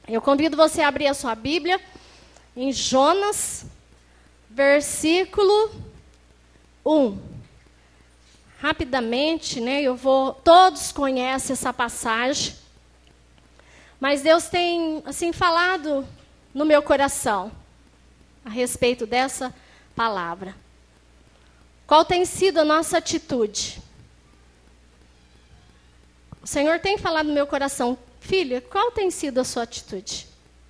Eu convido você a abrir a sua Bíblia em Jonas, versículo 1. Rapidamente, né? Todos conhecem essa passagem, mas Deus tem assim falado no meu coração a respeito dessa palavra. Qual tem sido a nossa atitude? O Senhor tem falado no meu coração, filha, qual tem sido a sua atitude?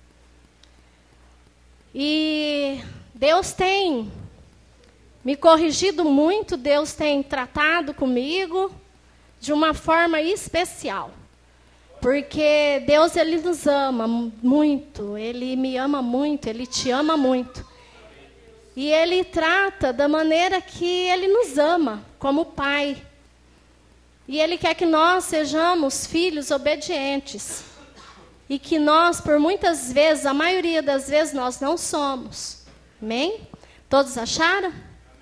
E Deus tem me corrigido muito, Deus tem tratado comigo de uma forma especial. Porque Deus, Ele nos ama muito, Ele me ama muito, Ele te ama muito. E Ele trata da maneira que Ele nos ama, como Pai. E Ele quer que nós sejamos filhos obedientes. E que nós, por muitas vezes, a maioria das vezes, nós não somos. Amém? Todos acharam?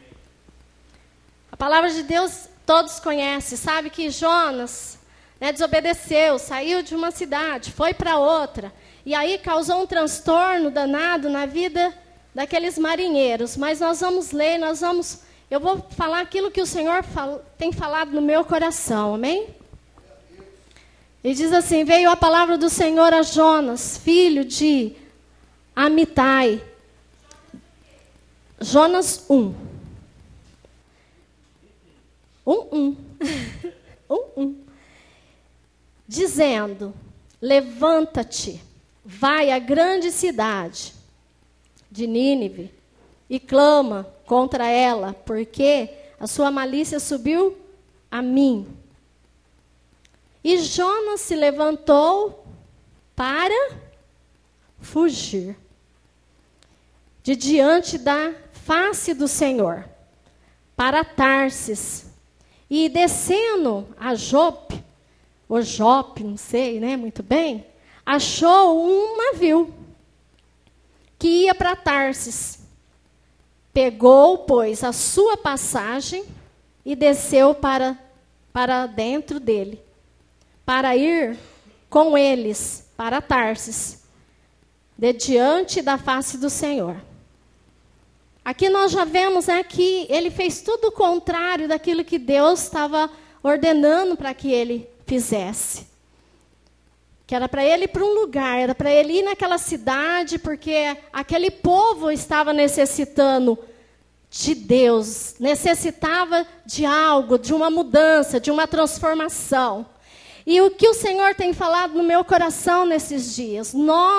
A palavra de Deus todos conhecem. Sabe que Jonas, desobedeceu, saiu de uma cidade, foi para outra. E aí causou um transtorno danado na vida daqueles marinheiros. Mas nós vamos ler, eu vou falar aquilo que o Senhor tem falado no meu coração, amém? E diz assim: veio a palavra do Senhor a Jonas, filho de Amitai. Jonas 1. 1. Dizendo: levanta-te, vai à grande cidade de Nínive e clama contra ela, porque a sua malícia subiu a mim. E Jonas se levantou para fugir de diante da face do Senhor, para Tarsis, e descendo a Jope, ou Jope, não sei, muito bem, achou um navio que ia para Tarsis. Pegou, pois, a sua passagem e desceu para dentro dele, para ir com eles para Tarsis, de diante da face do Senhor. Aqui nós já vemos que ele fez tudo o contrário daquilo que Deus estava ordenando para que ele fizesse. Que era para ele ir para um lugar, era para ele ir naquela cidade, porque aquele povo estava necessitando de Deus, necessitava de algo, de uma mudança, de uma transformação. E o que o Senhor tem falado no meu coração nesses dias?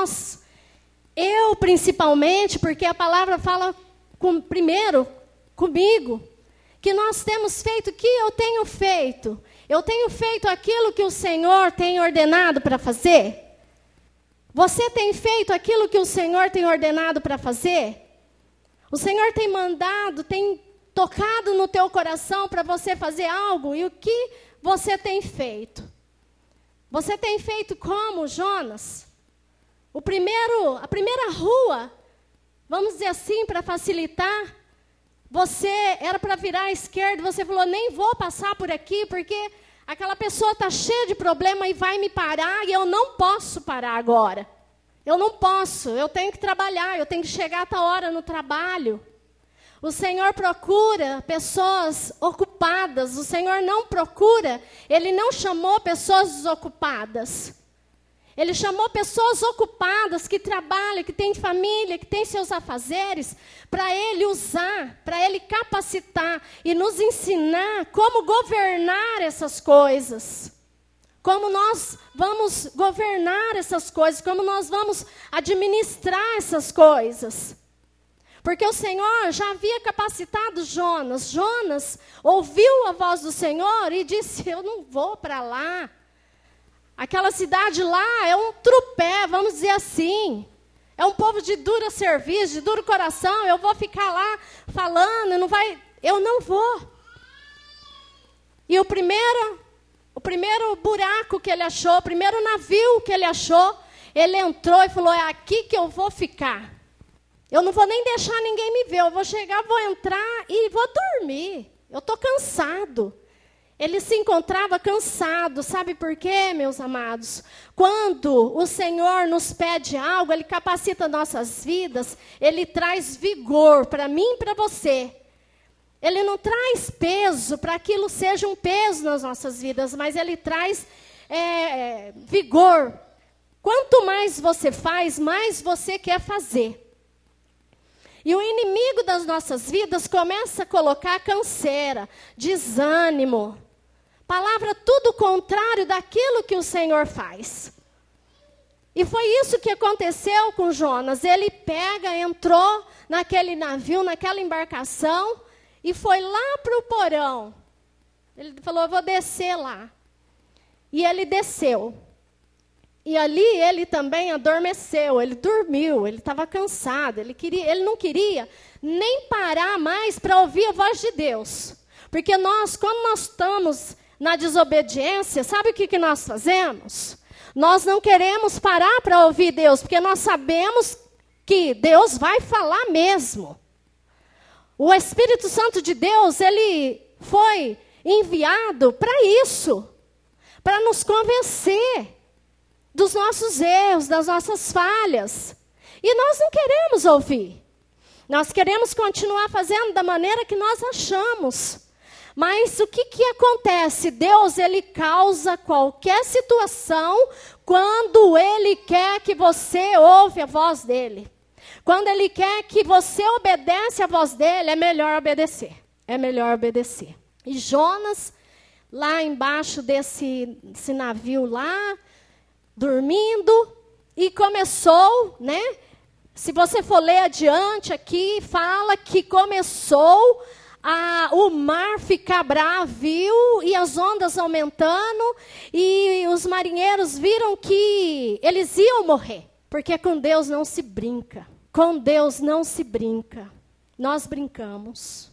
Eu principalmente, porque a palavra fala primeiro comigo, que nós temos feito o que eu tenho feito. Eu tenho feito aquilo que o Senhor tem ordenado para fazer? Você tem feito aquilo que o Senhor tem ordenado para fazer? O Senhor tem mandado, tem tocado no teu coração para você fazer algo? E o que você tem feito? Você tem feito como Jonas? A primeira rua, vamos dizer assim, para facilitar, você era para virar à esquerda, você falou, nem vou passar por aqui, porque aquela pessoa está cheia de problema e vai me parar, e eu não posso parar agora. Eu não posso, eu tenho que trabalhar, eu tenho que chegar a tal hora no trabalho. O Senhor procura pessoas ocupadas, o Senhor não procura, Ele não chamou pessoas desocupadas. Ele chamou pessoas ocupadas, que trabalham, que têm família, que têm seus afazeres, para Ele usar, para Ele capacitar e nos ensinar como governar essas coisas. Como nós vamos governar essas coisas, como nós vamos administrar essas coisas. Porque o Senhor já havia capacitado Jonas. Jonas ouviu a voz do Senhor e disse, eu não vou para lá. Aquela cidade lá é um trupé, vamos dizer assim. É um povo de dura serviço, de duro coração. Eu vou ficar lá falando, eu não vou. E o primeiro buraco que ele achou, o primeiro navio que ele achou, ele entrou e falou, é aqui que eu vou ficar. Eu não vou nem deixar ninguém me ver, eu vou chegar, vou entrar e vou dormir. Eu estou cansado. Ele se encontrava cansado. Sabe por quê, meus amados? Quando o Senhor nos pede algo, Ele capacita nossas vidas, Ele traz vigor para mim e para você. Ele não traz peso para aquilo seja um peso nas nossas vidas, mas Ele traz vigor. Quanto mais você faz, mais você quer fazer. E o inimigo das nossas vidas começa a colocar canseira, desânimo, palavra tudo contrário daquilo que o Senhor faz. E foi isso que aconteceu com Jonas. Ele entrou naquele navio, naquela embarcação, e foi lá para o porão. Ele falou, eu vou descer lá. E ele desceu. E ali ele também adormeceu, ele dormiu, ele estava cansado, ele não queria nem parar mais para ouvir a voz de Deus. Porque quando nós estamos na desobediência, sabe o que nós fazemos? Nós não queremos parar para ouvir Deus, porque nós sabemos que Deus vai falar mesmo. O Espírito Santo de Deus, ele foi enviado para isso, para nos convencer dos nossos erros, das nossas falhas. E nós não queremos ouvir. Nós queremos continuar fazendo da maneira que nós achamos. Mas o que acontece? Deus, Ele causa qualquer situação quando Ele quer que você ouve a voz dEle. Quando Ele quer que você obedece a voz dEle, é melhor obedecer. É melhor obedecer. E Jonas, lá embaixo desse navio lá, dormindo, e começou, né? Se você for ler adiante aqui, fala que começou o mar ficar bravio e as ondas aumentando, e os marinheiros viram que eles iam morrer, porque com Deus não se brinca. Com Deus não se brinca. Nós brincamos.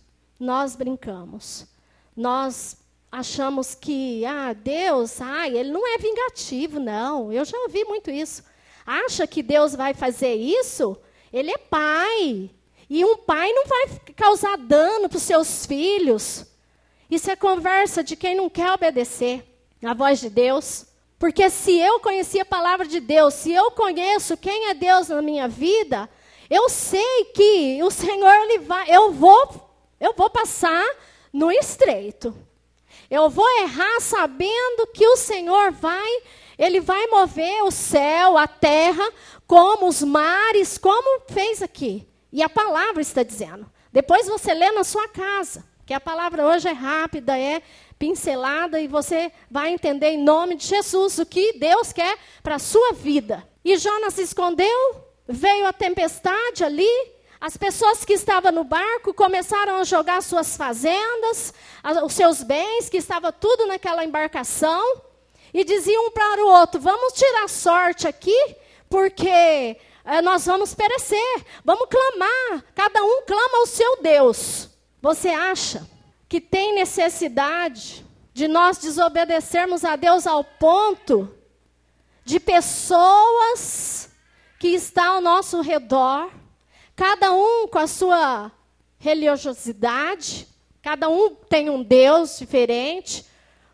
Nós achamos que, Deus, Ele não é vingativo, não. Eu já ouvi muito isso. Acha que Deus vai fazer isso? Ele é pai. E um pai não vai causar dano para os seus filhos. Isso é conversa de quem não quer obedecer a voz de Deus. Porque se eu conheci a palavra de Deus, se eu conheço quem é Deus na minha vida, eu sei que o Senhor, eu vou passar no estreito. Eu vou errar sabendo que o Senhor Ele vai mover o céu, a terra, como os mares, como fez aqui. E a palavra está dizendo. Depois você lê na sua casa, que a palavra hoje é rápida, é pincelada, e você vai entender em nome de Jesus o que Deus quer para a sua vida. E Jonas se escondeu, veio a tempestade ali. As pessoas que estavam no barco começaram a jogar suas fazendas, os seus bens, que estava tudo naquela embarcação, e diziam um para o outro, vamos tirar sorte aqui, porque nós vamos perecer, vamos clamar, cada um clama ao seu Deus. Você acha que tem necessidade de nós desobedecermos a Deus ao ponto de pessoas que estão ao nosso redor, cada um com a sua religiosidade, cada um tem um Deus diferente.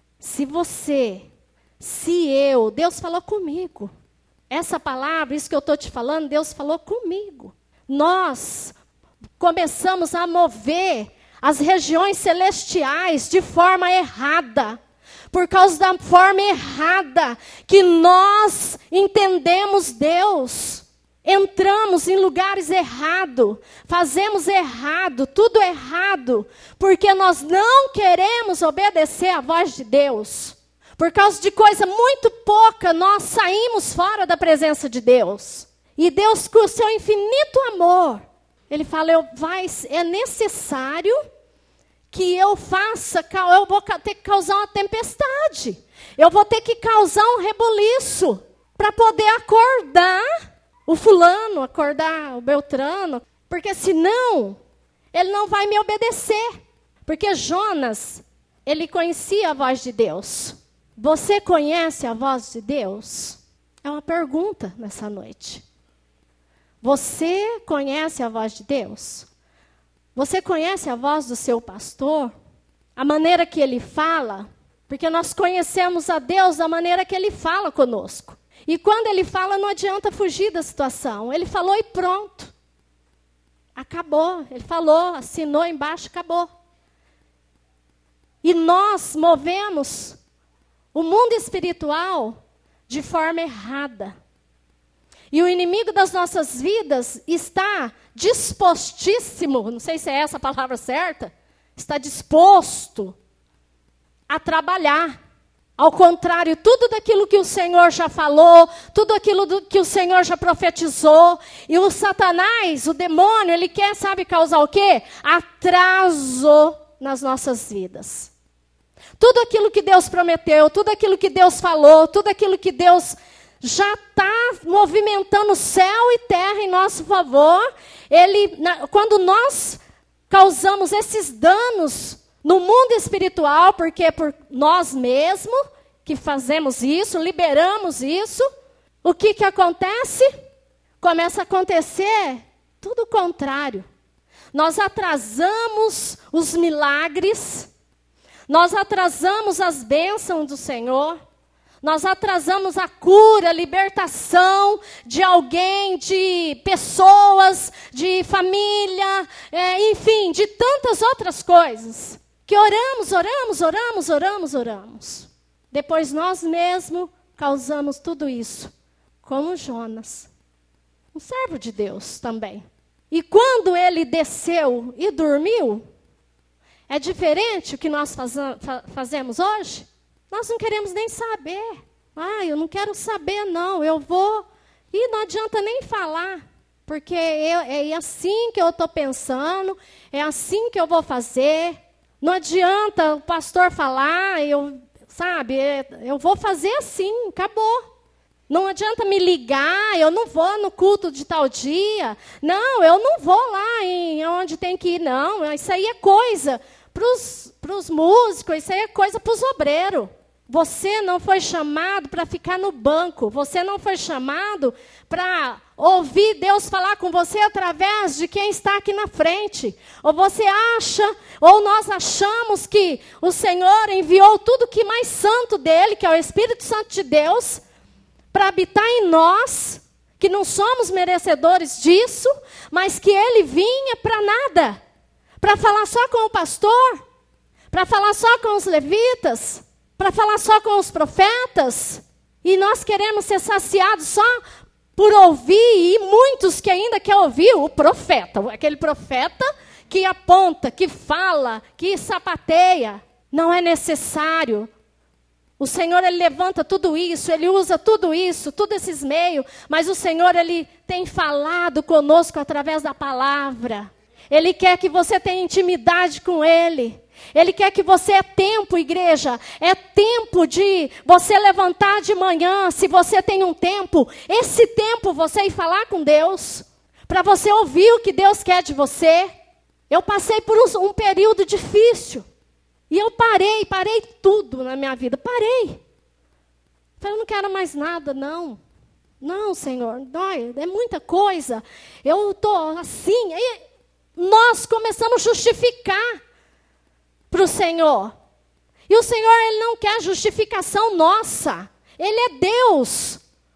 Deus falou comigo. Essa palavra, isso que eu estou te falando, Deus falou comigo. Nós começamos a mover as regiões celestiais de forma errada. Por causa da forma errada que nós entendemos Deus. Entramos em lugares errados, fazemos errado, tudo errado, porque nós não queremos obedecer à voz de Deus. Por causa de coisa muito pouca, nós saímos fora da presença de Deus. E Deus, com o seu infinito amor, Ele fala, é necessário que eu vou ter que causar uma tempestade. Eu vou ter que causar um rebuliço para poder acordar o fulano, acordar o Beltrano, porque senão ele não vai me obedecer. Porque Jonas, ele conhecia a voz de Deus. Você conhece a voz de Deus? É uma pergunta nessa noite. Você conhece a voz de Deus? Você conhece a voz do seu pastor? A maneira que ele fala? Porque nós conhecemos a Deus da maneira que Ele fala conosco. E quando Ele fala, não adianta fugir da situação. Ele falou e pronto. Acabou. Ele falou, assinou embaixo, acabou. E nós movemos o mundo espiritual de forma errada. E o inimigo das nossas vidas está dispostíssimo, não sei se é essa a palavra certa, está disposto a trabalhar. Ao contrário, tudo daquilo que o Senhor já falou, tudo aquilo que o Senhor já profetizou. E o Satanás, o demônio, ele quer, sabe, causar o quê? Atraso nas nossas vidas. Tudo aquilo que Deus prometeu, tudo aquilo que Deus falou, tudo aquilo que Deus já está movimentando céu e terra em nosso favor. Quando nós causamos esses danos no mundo espiritual, porque é por nós mesmos que fazemos isso, liberamos isso, o que acontece? Começa a acontecer tudo o contrário. Nós atrasamos os milagres, nós atrasamos as bênçãos do Senhor, nós atrasamos a cura, a libertação de alguém, de pessoas, de família, enfim, de tantas outras coisas. Que oramos. Depois nós mesmos causamos tudo isso. Como Jonas, um servo de Deus também. E quando ele desceu e dormiu, é diferente o que nós fazemos hoje? Nós não queremos nem saber. Eu não quero saber não, eu vou... E não adianta nem falar, porque é assim que eu estou pensando, é assim que eu vou fazer. Não adianta o pastor falar, eu vou fazer assim, acabou. Não adianta me ligar, eu não vou no culto de tal dia. Não, eu não vou lá onde tem que ir, não. Isso aí é coisa para os músicos, isso aí é coisa para os obreiros. Você não foi chamado para ficar no banco. Você não foi chamado para ouvir Deus falar com você através de quem está aqui na frente. Ou você acha, ou nós achamos que o Senhor enviou tudo que mais santo dele, que é o Espírito Santo de Deus, para habitar em nós, que não somos merecedores disso, mas que ele vinha para nada. Para falar só com o pastor, para falar só com os levitas, para falar só com os profetas, e nós queremos ser saciados só por ouvir, e muitos que ainda querem ouvir o profeta, aquele profeta que aponta, que fala, que sapateia. Não é necessário. O Senhor, ele levanta tudo isso, ele usa tudo isso, todos esses meios, mas o Senhor, ele tem falado conosco através da palavra. Ele quer que você tenha intimidade com ele. Ele quer que você, é tempo, igreja, é tempo de você levantar de manhã, se você tem um tempo, esse tempo você ir falar com Deus, para você ouvir o que Deus quer de você. Eu passei por um período difícil, e eu parei tudo na minha vida, parei. Falei, eu não quero mais nada, não. Não, Senhor, é muita coisa, eu estou assim. Aí nós começamos a justificar para o Senhor. E o Senhor, ele não quer justificação nossa. Ele é Deus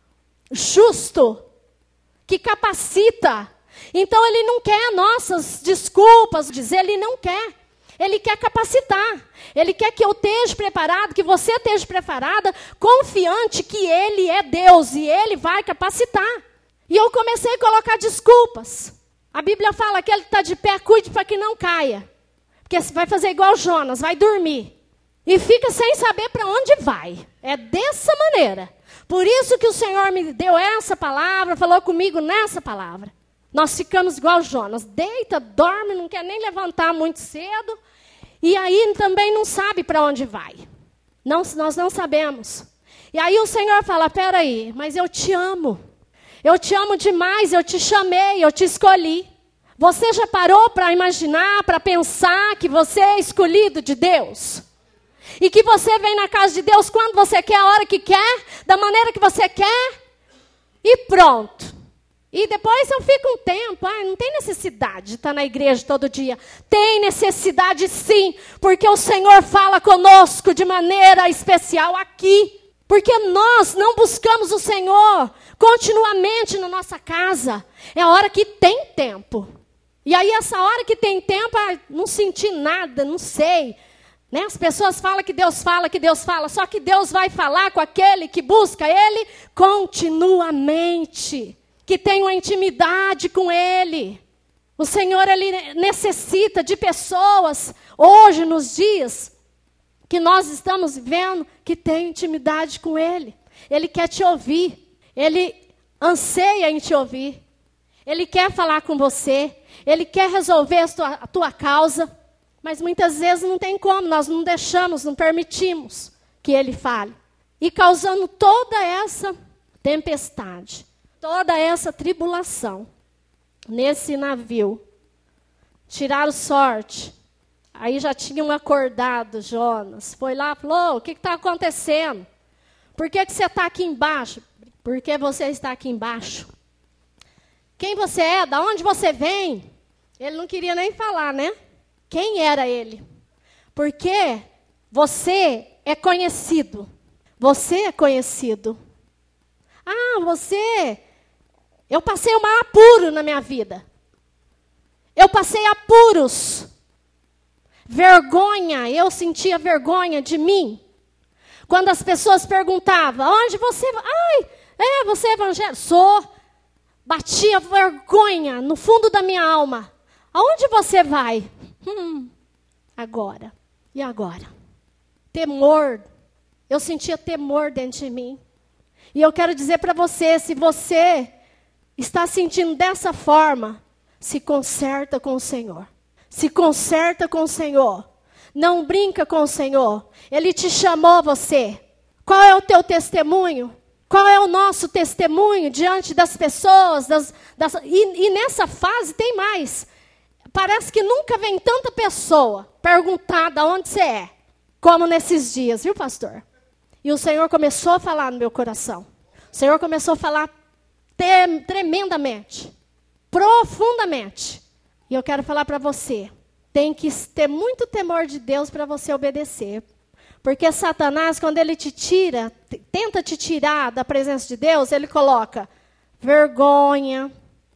justo, que capacita. Então, ele não quer nossas desculpas, ele não quer. Ele quer capacitar. Ele quer que eu esteja preparado, que você esteja preparada, confiante que ele é Deus e ele vai capacitar. E eu comecei a colocar desculpas. A Bíblia fala que ele está de pé, cuide para que não caia. Porque você vai fazer igual Jonas, vai dormir. E fica sem saber para onde vai. É dessa maneira. Por isso que o Senhor me deu essa palavra, falou comigo nessa palavra. Nós ficamos igual Jonas. Deita, dorme, não quer nem levantar muito cedo. E aí também não sabe para onde vai. Nós não sabemos. E aí o Senhor fala, peraí, mas eu te amo. Eu te amo demais, eu te chamei, eu te escolhi. Você já parou para imaginar, para pensar que você é escolhido de Deus? E que você vem na casa de Deus quando você quer, a hora que quer, da maneira que você quer? E pronto. E depois eu fico um tempo, não tem necessidade de estar na igreja todo dia. Tem necessidade sim, porque o Senhor fala conosco de maneira especial aqui. Porque nós não buscamos o Senhor continuamente na nossa casa. É a hora que tem tempo. E aí essa hora que tem tempo, não senti nada, não sei. Né? As pessoas falam que Deus fala, só que Deus vai falar com aquele que busca Ele continuamente. Que tem uma intimidade com Ele. O Senhor, Ele necessita de pessoas, hoje, nos dias que nós estamos vivendo, que tem intimidade com Ele. Ele quer te ouvir. Ele anseia em te ouvir. Ele quer falar com você. Ele quer resolver a tua causa. Mas muitas vezes não tem como, nós não deixamos, não permitimos que Ele fale. E causando toda essa tempestade. Toda essa tribulação nesse navio. Tiraram sorte. Aí já tinham acordado Jonas. Foi lá e falou, o que está acontecendo? Por que você está aqui embaixo? Por que você está aqui embaixo? Quem você é? Da onde você vem? Ele não queria nem falar, né? Quem era ele? Porque você é conhecido. Você é conhecido. Eu passei o maior apuro na minha vida. Eu passei apuros. Vergonha, eu sentia vergonha de mim. Quando as pessoas perguntavam, onde você vai? Você é evangélico? Sou. Batia vergonha no fundo da minha alma. Aonde você vai? Agora. E agora? Temor. Eu sentia temor dentro de mim. E eu quero dizer para você, se você está sentindo dessa forma, se conserta com o Senhor. Se conserta com o Senhor. Não brinca com o Senhor. Ele te chamou você. Qual é o teu testemunho? Qual é o nosso testemunho diante das pessoas? E nessa fase tem mais. Parece que nunca vem tanta pessoa perguntar de onde você é, como nesses dias, viu, pastor? E o Senhor começou a falar no meu coração. O Senhor começou a falar tremendamente, profundamente. E eu quero falar para você, tem que ter muito temor de Deus para você obedecer. Porque Satanás, quando ele te tira, tenta te tirar da presença de Deus, ele coloca vergonha,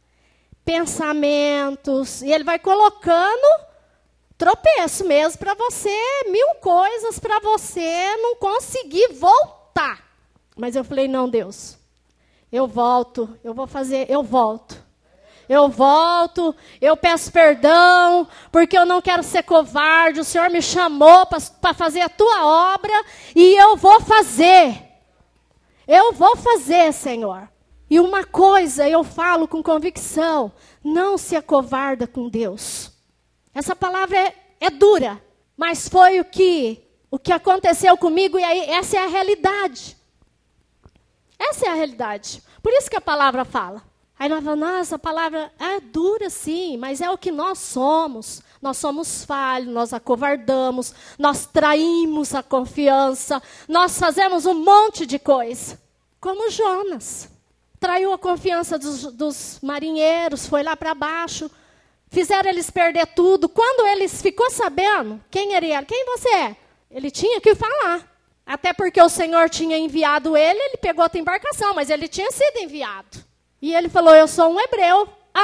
pensamentos, e ele vai colocando tropeço mesmo para você, 1000 coisas para você não conseguir voltar. Mas eu falei, não, Deus, eu volto, eu vou fazer, eu volto. Eu volto, eu peço perdão, porque eu não quero ser covarde. O Senhor me chamou para fazer a tua obra e eu vou fazer. Eu vou fazer, Senhor. E uma coisa eu falo com convicção, não se acovarda com Deus. Essa palavra é dura, mas foi o que aconteceu comigo e aí essa é a realidade. Essa é a realidade. Por isso que a palavra fala. Aí nós falamos, nossa, a palavra é dura sim, mas é o que nós somos. Nós somos falhos, nós acovardamos, nós traímos a confiança, nós fazemos um monte de coisa. Como Jonas. Traiu a confiança dos marinheiros, foi lá para baixo, fizeram eles perder tudo. Quando eles ficou sabendo quem ele era, quem você é, ele tinha que falar. Até porque o Senhor tinha enviado ele pegou outra embarcação, mas ele tinha sido enviado. E ele falou, eu sou um hebreu.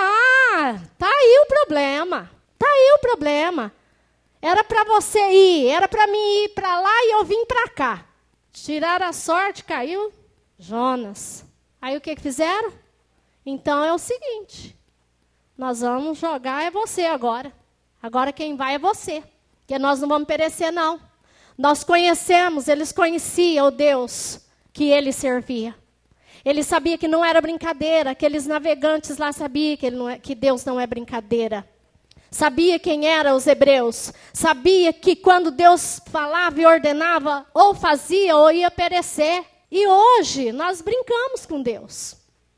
Tá aí o problema. Tá aí o problema. Era para você ir, era para mim ir para lá e eu vim para cá. Tiraram a sorte, caiu Jonas. Aí o que fizeram? Então é o seguinte, nós vamos jogar é você agora. Agora quem vai é você. Porque nós não vamos perecer não. Nós conhecemos, eles conheciam o Deus que ele servia. Ele sabia que não era brincadeira, aqueles navegantes lá sabiam que Deus não é brincadeira. Sabia quem eram os hebreus. Sabia que quando Deus falava e ordenava, ou fazia ou ia perecer. E hoje nós brincamos com Deus.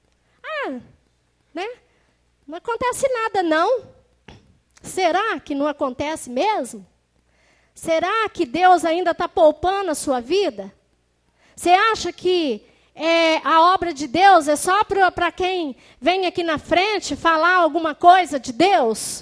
Né? Não acontece nada não. Será que não acontece mesmo? Será que Deus ainda está poupando a sua vida? Você acha que a obra de Deus é só para quem vem aqui na frente falar alguma coisa de Deus?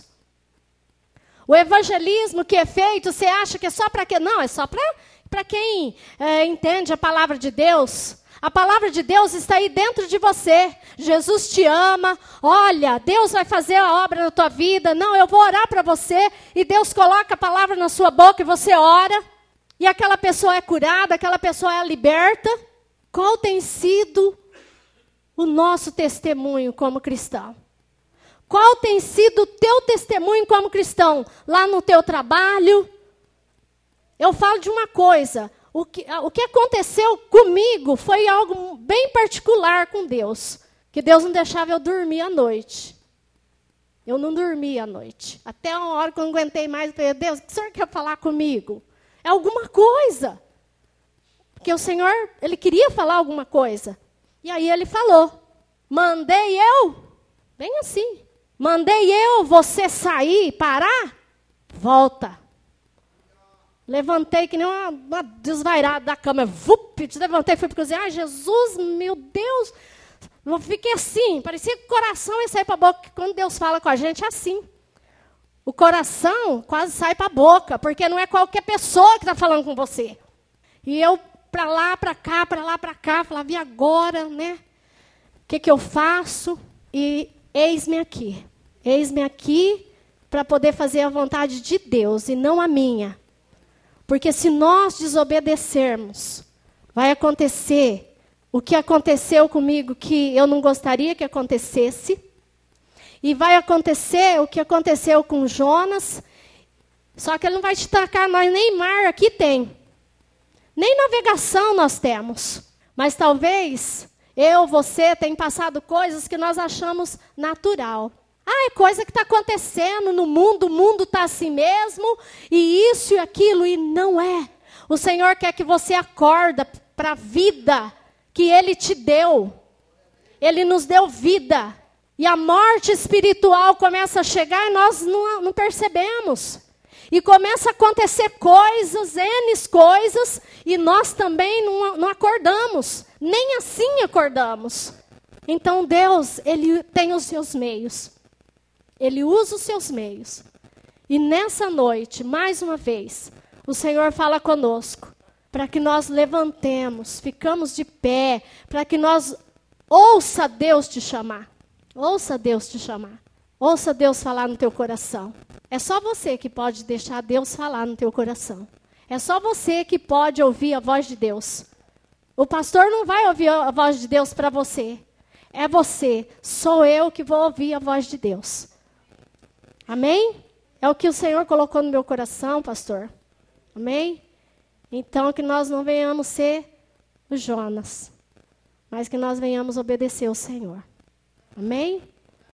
O evangelismo que é feito, você acha que é só para quem? Não, é só para quem entende a palavra de Deus. A palavra de Deus está aí dentro de você. Jesus te ama. Olha, Deus vai fazer a obra na tua vida. Não, eu vou orar para você. E Deus coloca a palavra na sua boca e você ora. E aquela pessoa é curada, aquela pessoa é liberta. Qual tem sido o nosso testemunho como cristão? Qual tem sido o teu testemunho como cristão? Lá no teu trabalho? Eu falo de uma coisa. O que aconteceu comigo foi algo bem particular com Deus. Que Deus não deixava eu dormir à noite. Eu não dormia à noite. Até uma hora que eu não aguentei mais, eu falei, Deus, o que o Senhor quer falar comigo? É alguma coisa. Porque o Senhor, Ele queria falar alguma coisa. E aí Ele falou, mandei eu, bem assim, mandei eu você sair, parar, volta. Levantei que nem uma desvairada da cama. Levantei e fui para a cozinha. Ai, Jesus, meu Deus. Eu fiquei assim. Parecia que o coração ia sair para a boca. Quando Deus fala com a gente, é assim. O coração quase sai para a boca. Porque não é qualquer pessoa que está falando com você. E eu, para lá, para cá, falava, e agora, né? O que eu faço? E eis-me aqui. Eis-me aqui para poder fazer a vontade de Deus e não a minha. Porque se nós desobedecermos, vai acontecer o que aconteceu comigo, que eu não gostaria que acontecesse. E vai acontecer o que aconteceu com Jonas. Só que ele não vai te tacar, nós nem mar aqui tem. Nem navegação nós temos. Mas talvez você tenha passado coisas que nós achamos natural. Ah, é coisa que está acontecendo no mundo, o mundo está assim mesmo, e isso e aquilo, e não é. O Senhor quer que você acorda para a vida que Ele te deu. Ele nos deu vida. E a morte espiritual começa a chegar e nós não percebemos. E começa a acontecer coisas, N coisas, e nós também não acordamos. Nem assim acordamos. Então Deus, Ele tem os seus meios. Ele usa os seus meios. E nessa noite, mais uma vez, o Senhor fala conosco. Para que nós levantemos, ficamos de pé. Para que nós ouça Deus te chamar. Ouça Deus te chamar. Ouça Deus falar no teu coração. É só você que pode deixar Deus falar no teu coração. É só você que pode ouvir a voz de Deus. O pastor não vai ouvir a voz de Deus para você. É você. Sou eu que vou ouvir a voz de Deus. Amém? É o que o Senhor colocou no meu coração, pastor. Amém? Então, que nós não venhamos ser o Jonas, mas que nós venhamos obedecer ao Senhor. Amém?